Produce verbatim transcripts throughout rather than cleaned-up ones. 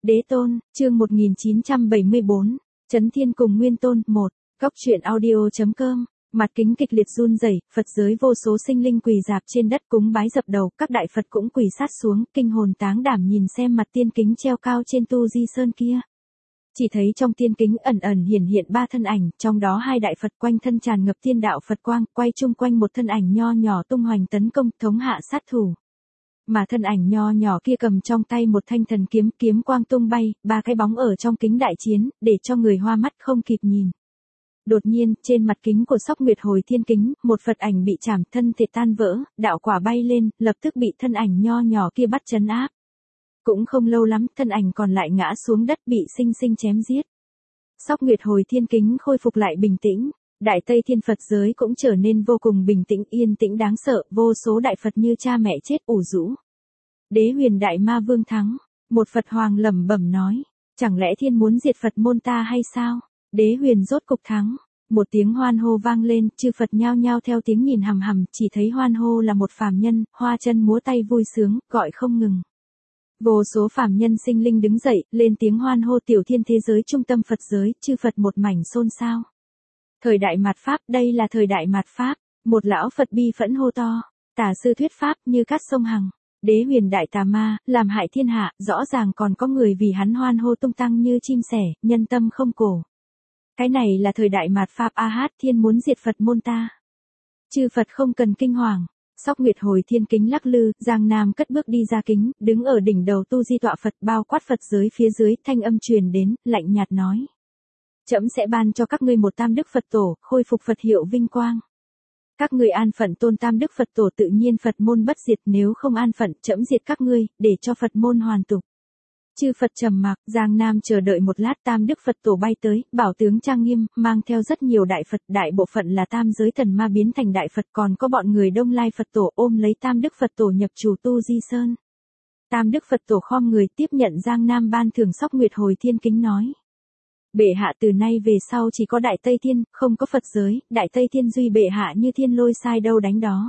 Đế tôn, chương một nghìn chín trăm bảy mươi bốn, Chấn Thiên cùng Nguyên Tôn, một, Góc truyện audio.com, mặt kính kịch liệt run rẩy, Phật giới vô số sinh linh quỳ dạp trên đất cúng bái dập đầu, các đại Phật cũng quỳ sát xuống, kinh hồn táng đảm nhìn xem mặt tiên kính treo cao trên tu di sơn kia. Chỉ thấy trong tiên kính ẩn ẩn hiển hiện ba thân ảnh, trong đó hai đại Phật quanh thân tràn ngập tiên đạo Phật quang, quay chung quanh một thân ảnh nho nhỏ tung hoành tấn công, thống hạ sát thủ. Mà thân ảnh nho nhỏ kia cầm trong tay một thanh thần kiếm, kiếm quang tung bay, ba cái bóng ở trong kính đại chiến, để cho người hoa mắt không kịp nhìn. Đột nhiên, trên mặt kính của Sóc Nguyệt Hồi Thiên kính, một Phật ảnh bị chảm, thân thể tan vỡ, đạo quả bay lên, lập tức bị thân ảnh nho nhỏ kia bắt trấn áp. Cũng không lâu lắm, thân ảnh còn lại ngã xuống đất bị sinh sinh chém giết. Sóc Nguyệt Hồi Thiên kính khôi phục lại bình tĩnh, Đại Tây Thiên Phật giới cũng trở nên vô cùng bình tĩnh, yên tĩnh đáng sợ, vô số đại Phật như cha mẹ chết ủ rũ. Đế Huyền Đại Ma Vương thắng, một Phật hoàng lẩm bẩm nói, chẳng lẽ Thiên muốn diệt Phật môn ta hay sao? Đế Huyền rốt cục thắng, một tiếng hoan hô vang lên, chư Phật nhao nhao theo tiếng nhìn hằm hằm, chỉ thấy hoan hô là một phàm nhân, hoa chân múa tay vui sướng, gọi không ngừng. Vô số phàm nhân sinh linh đứng dậy, lên tiếng hoan hô, tiểu thiên thế giới trung tâm Phật giới, chư Phật một mảnh xôn xao. Thời đại mạt Pháp, đây là thời đại mạt Pháp, một lão Phật bi phẫn hô to, tả sư thuyết Pháp như cát sông Hằng, Đế Huyền Đại Tà Ma, làm hại thiên hạ, rõ ràng còn có người vì hắn hoan hô tung tăng như chim sẻ, nhân tâm không cổ. Cái này là thời đại mạt Pháp, a hát, Thiên muốn diệt Phật môn ta. Chư Phật không cần kinh hoàng. Sóc Nguyệt Hồi Thiên kính lắc lư, Giang Nam cất bước đi ra kính, đứng ở đỉnh đầu tu di tọa Phật, bao quát Phật giới phía dưới, thanh âm truyền đến, lạnh nhạt nói. Trẫm sẽ ban cho các ngươi một tam đức Phật tổ, khôi phục Phật hiệu vinh quang. Các ngươi an phận tôn tam đức Phật tổ, tự nhiên Phật môn bất diệt, nếu không an phận, trẫm diệt các ngươi, để cho Phật môn hoàn tục. Chư Phật trầm mặc, Giang Nam chờ đợi một lát, tam đức Phật tổ bay tới, bảo tướng trang nghiêm, mang theo rất nhiều đại Phật, đại bộ phận là tam giới thần ma biến thành đại Phật, còn có bọn người Đông Lai Phật tổ ôm lấy tam đức Phật tổ nhập chủ tu di sơn. Tam đức Phật tổ khom người tiếp nhận Giang Nam ban thưởng. Sóc Nguyệt Hồi Thiên kính nói. Bệ hạ từ nay về sau chỉ có Đại Tây Thiên, không có Phật giới, Đại Tây Thiên duy bệ hạ như thiên lôi sai đâu đánh đó.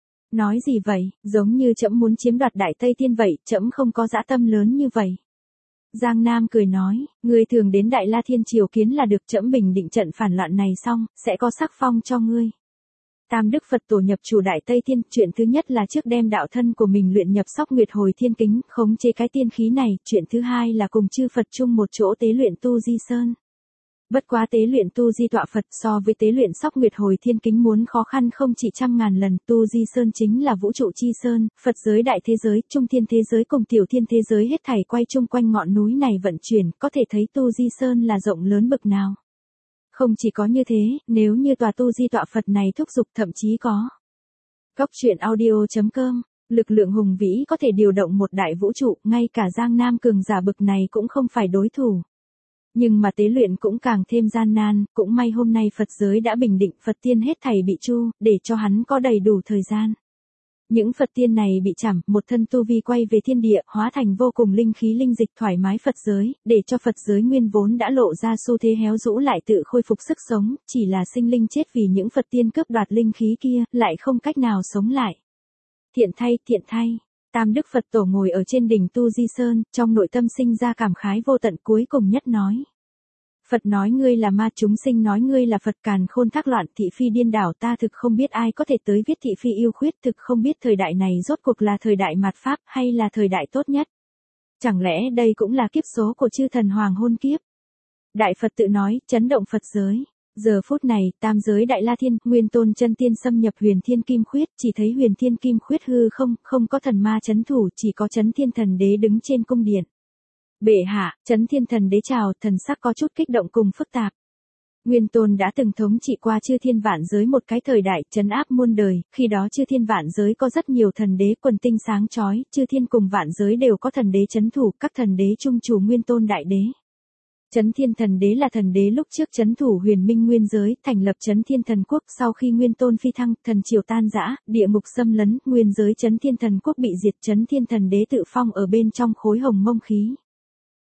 Nói gì vậy, giống như trẫm muốn chiếm đoạt Đại Tây Thiên vậy, trẫm không có dã tâm lớn như vậy. Giang Nam cười nói, ngươi thường đến Đại La Thiên triều kiến là được, trẫm bình định trận phản loạn này xong, sẽ có sắc phong cho ngươi. Tam đức Phật tổ nhập chủ Đại Tây Thiên, chuyện thứ nhất là trước đem đạo thân của mình luyện nhập Sóc Nguyệt Hồi Thiên kính, khống chế cái tiên khí này, chuyện thứ hai là cùng chư Phật chung một chỗ tế luyện tu di sơn. Bất quá tế luyện tu di tọa Phật so với tế luyện Sóc Nguyệt Hồi Thiên kính muốn khó khăn không chỉ trăm ngàn lần, tu di sơn chính là vũ trụ chi sơn, Phật giới đại thế giới, trung thiên thế giới cùng tiểu thiên thế giới hết thảy quay chung quanh ngọn núi này vận chuyển, có thể thấy tu di sơn là rộng lớn bực nào. Không chỉ có như thế, nếu như tòa tu di tọa Phật này thúc giục, thậm chí có. Góc truyện audio.com, lực lượng hùng vĩ có thể điều động một đại vũ trụ, ngay cả Giang Nam cường giả bực này cũng không phải đối thủ. Nhưng mà tế luyện cũng càng thêm gian nan, cũng may hôm nay Phật giới đã bình định, Phật tiên hết thảy bị tru, để cho hắn có đầy đủ thời gian. Những Phật tiên này bị chảm, một thân tu vi quay về thiên địa, hóa thành vô cùng linh khí linh dịch thoải mái Phật giới, để cho Phật giới nguyên vốn đã lộ ra xu thế héo rũ lại tự khôi phục sức sống, chỉ là sinh linh chết vì những Phật tiên cướp đoạt linh khí kia, lại không cách nào sống lại. Thiện thay, thiện thay. Tam đức Phật tổ ngồi ở trên đỉnh tu di sơn, trong nội tâm sinh ra cảm khái vô tận, cuối cùng nhất nói. Phật nói ngươi là ma, chúng sinh nói ngươi là Phật, càn khôn thác loạn, thị phi điên đảo, ta thực không biết ai có thể tới viết thị phi yêu khuyết, thực không biết thời đại này rốt cuộc là thời đại mạt Pháp hay là thời đại tốt nhất. Chẳng lẽ đây cũng là kiếp số của chư thần hoàng hôn kiếp? Đại Phật tự nói, chấn động Phật giới. Giờ phút này, tam giới Đại La Thiên, Nguyên Tôn chân tiên xâm nhập Huyền Thiên Kim Khuyết, chỉ thấy Huyền Thiên Kim Khuyết hư không, không có thần ma chấn thủ, chỉ có Chấn Thiên Thần Đế đứng trên cung điện. Bệ hạ, Chấn Thiên Thần Đế chào, thần sắc có chút kích động cùng phức tạp. Nguyên Tôn đã từng thống trị qua chư thiên vạn giới một cái thời đại, trấn áp muôn đời, khi đó chư thiên vạn giới có rất nhiều thần đế, quần tinh sáng chói, chư thiên cùng vạn giới đều có thần đế chấn thủ, các thần đế trung chủ Nguyên Tôn đại đế. Chấn Thiên Thần Đế là thần đế lúc trước chấn thủ huyền minh nguyên giới, thành lập Chấn Thiên Thần Quốc, sau khi Nguyên Tôn phi thăng, thần triều tan rã, địa ngục xâm lấn, nguyên giới Chấn Thiên Thần Quốc bị diệt, Chấn Thiên Thần Đế tự phong ở bên trong khối hồng mông khí.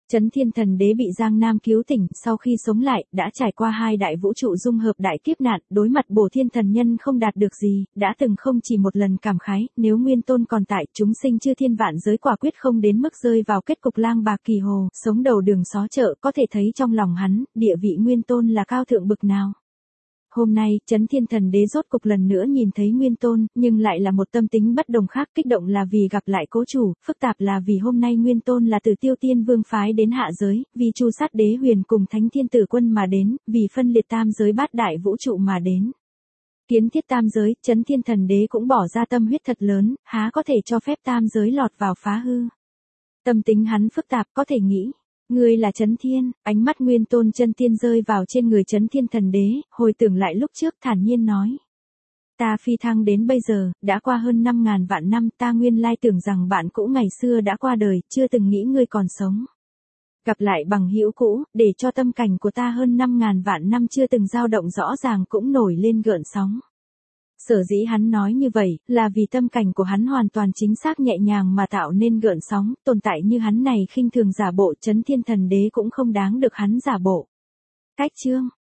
Chấn Thiên Thần Đế bị Giang Nam cứu tỉnh, sau khi sống lại, đã trải qua hai đại vũ trụ dung hợp đại kiếp nạn, đối mặt Bổ Thiên Thần Nhân không đạt được gì, đã từng không chỉ một lần cảm khái, nếu Nguyên Tôn còn tại, chúng sinh chư thiên vạn giới quả quyết không đến mức rơi vào kết cục lang bạc kỳ hồ, sống đầu đường xó chợ, có thể thấy trong lòng hắn, địa vị Nguyên Tôn là cao thượng bực nào. Hôm nay, Chấn Thiên Thần Đế rốt cục lần nữa nhìn thấy Nguyên Tôn, nhưng lại là một tâm tính bất đồng khác, kích động là vì gặp lại cố chủ, phức tạp là vì hôm nay Nguyên Tôn là từ Tiêu Tiên Vương phái đến hạ giới, vì Chu Sát Đế Huyền cùng Thánh Thiên Tử Quân mà đến, vì phân liệt tam giới bát đại vũ trụ mà đến. Kiến thiết tam giới, Chấn Thiên Thần Đế cũng bỏ ra tâm huyết thật lớn, há có thể cho phép tam giới lọt vào phá hư. Tâm tính hắn phức tạp, có thể nghĩ. Ngươi là Chấn Thiên, ánh mắt Nguyên Tôn chân tiên rơi vào trên người Chấn Thiên Thần Đế, hồi tưởng lại lúc trước thản nhiên nói. Ta phi thăng đến bây giờ, đã qua hơn năm ngàn vạn năm, ta nguyên lai tưởng rằng bạn cũ ngày xưa đã qua đời, chưa từng nghĩ ngươi còn sống. Gặp lại bằng hữu cũ, để cho tâm cảnh của ta hơn năm ngàn vạn năm chưa từng dao động rõ ràng cũng nổi lên gợn sóng. Sở dĩ hắn nói như vậy, là vì tâm cảnh của hắn hoàn toàn chính xác nhẹ nhàng mà tạo nên gợn sóng, tồn tại như hắn này khinh thường giả bộ, Chấn Thiên Thần Đế cũng không đáng được hắn giả bộ. Cách chương